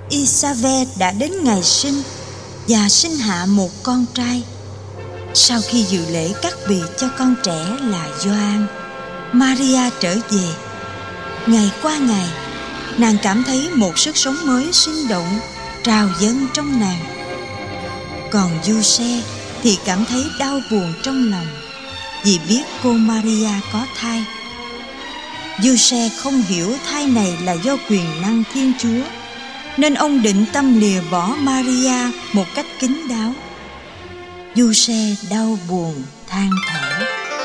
Isabel đã đến ngày sinh và sinh hạ một con trai. Sau khi dự lễ cắt bì cho con trẻ là Gioan, Maria trở về. Ngày qua ngày, nàng cảm thấy một sức sống mới sinh động trào dâng trong nàng. Còn Giuse thì cảm thấy đau buồn trong lòng vì biết cô Maria có thai. Giuse không hiểu thai này là do quyền năng Thiên Chúa, nên ông định tâm lìa bỏ Maria một cách kín đáo. Giuse đau buồn than thở.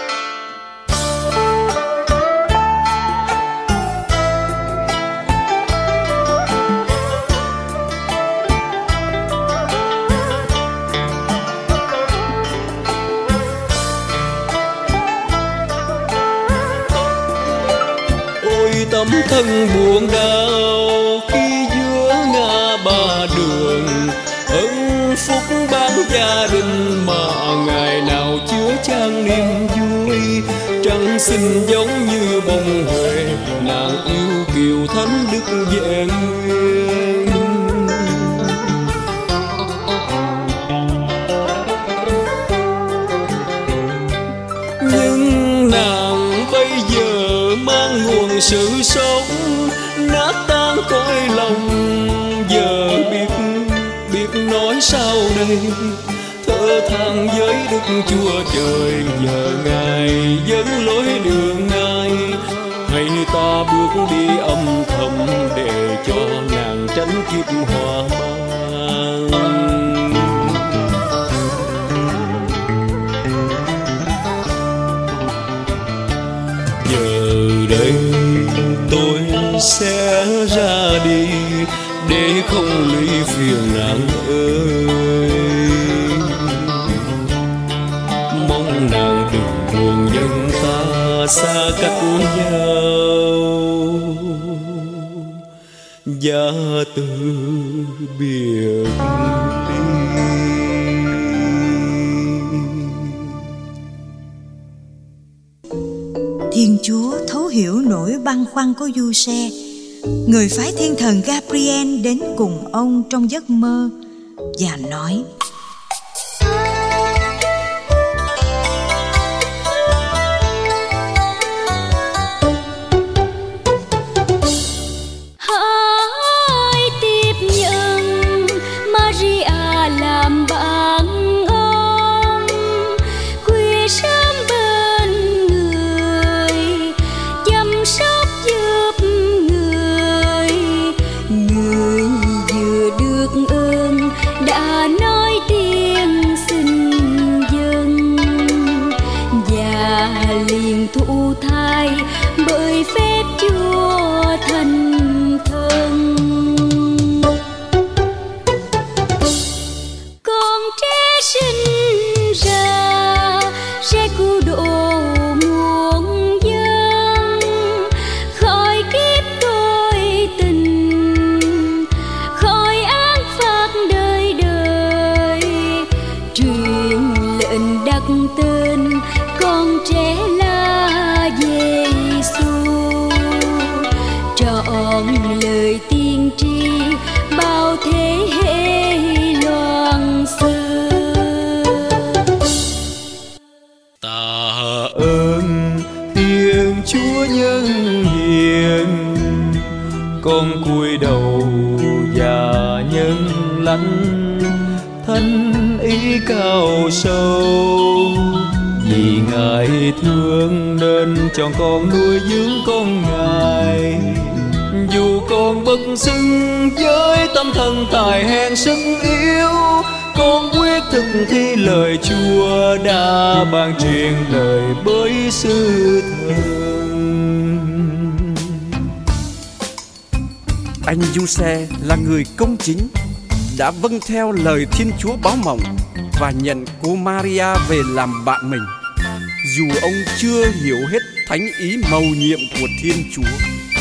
Ôi tấm thân buồn đau khi giữa ngã ba đường, ân phúc ban gia đình mà ngày nào chứa chan niềm vui. Trăng xinh giống như bông huệ, nàng yêu kiều thánh đức vẹn nguyên. Nhưng nàng bây giờ mang nguồn sự sống, nát tan cõi lòng giờ biết nói sao đây. Thở than với Đức Chúa Trời, nhờ Ngài dẫn lối đường Ngài. Hay ta bước đi âm thầm để cho nàng tránh kiếp hỏa mang. Giờ đây tôi sẽ ra đi để không lụy phiền nàng ơi. Mong nàng đừng buồn nhân ta xa cách nhau, gia từ biệt ly. Thiên Chúa thấu hiểu nỗi băn khoăn của Giuse. Người phái thiên thần Gabriel đến cùng ông trong giấc mơ và nói: hãy tiếp nhận Maria làm bạn ông, khuya sớm bên người, chăm sóc giúp người. Người vừa được ơn đã nói tiếng xin dâng, và liền thụ thai bởi phép Chúa Thánh Thần. Con trẻ sinh ra sẽ cứu độ muôn dân khỏi kiếp tội tình, khỏi án phạt đời đời. Truyền lệnh đặt tên con trẻ là Giêsu, trọn lời tiên tri bao thế hệ loan xưa. Tạ ơn Thiên Chúa nhân hiền, con cúi đầu và nhân lãnh thánh ý cao sâu. Vì Ngài thương nên chọn con nuôi dưỡng con Ngài. Dù con bất xứng với tâm thân tài hèn sức yếu, con quyết thực thi lời Chúa đã ban truyền lời bởi sứ thần. Anh Giuse là người công chính, đã vâng theo lời Thiên Chúa báo mộng và nhận cô Maria về làm bạn mình, dù ông chưa hiểu hết thánh ý mầu nhiệm của Thiên Chúa.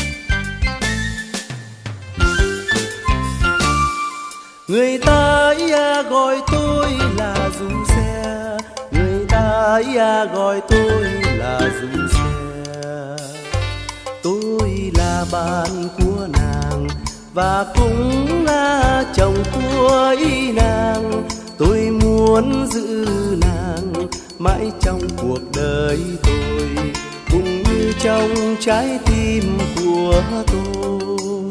Người ta gọi tôi là Giuse, người ta gọi tôi là Giuse. Tôi là bạn của nàng và cũng là chồng của nàng. Tôi muốn giữ nàng mãi trong cuộc đời tôi, cũng như trong trái tim của tôi.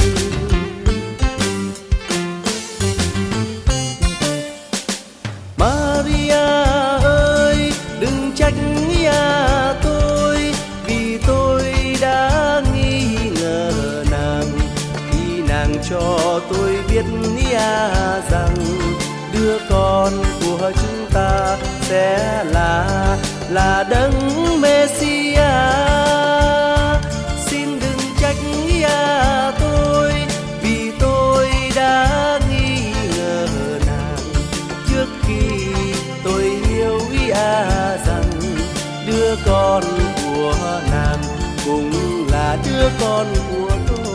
Maria ơi, đừng trách tôi vì tôi đã nghi ngờ nàng, khi nàng cho tôi biết rằng đứa con của chúng ta sẽ là đấng Messia. Xin đừng trách tôi vì tôi đã nghi ngờ nàng, trước khi tôi hiểu rằng đứa con của nàng cũng là đứa con của tôi.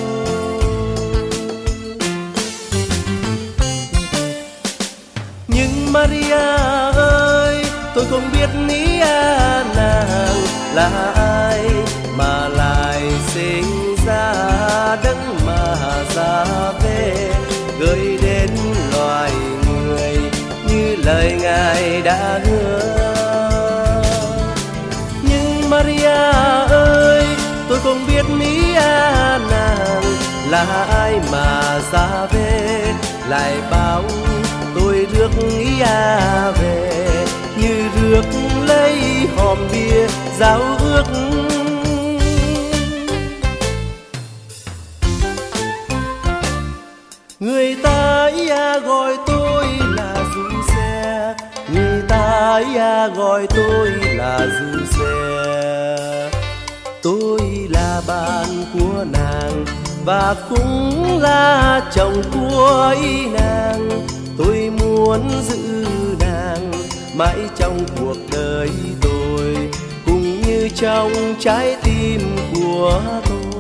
Nhưng Maria ơi, tôi không biết nàng là ai mà lại sinh ra đấng mà ra về, gửi đến loài người như lời Ngài đã hứa. Nhưng Maria ơi, tôi không biết nàng là ai mà ra về, lại bảo tôi rước về như rước lấy hòm bia giao ước. Người ta gọi tôi là Giuse, người ta gọi tôi là Giuse. Tôi là bạn của nàng và cũng là chồng của nàng. Tôi muốn giữ nàng mãi trong cuộc đời tôi, cũng như trong trái tim của tôi.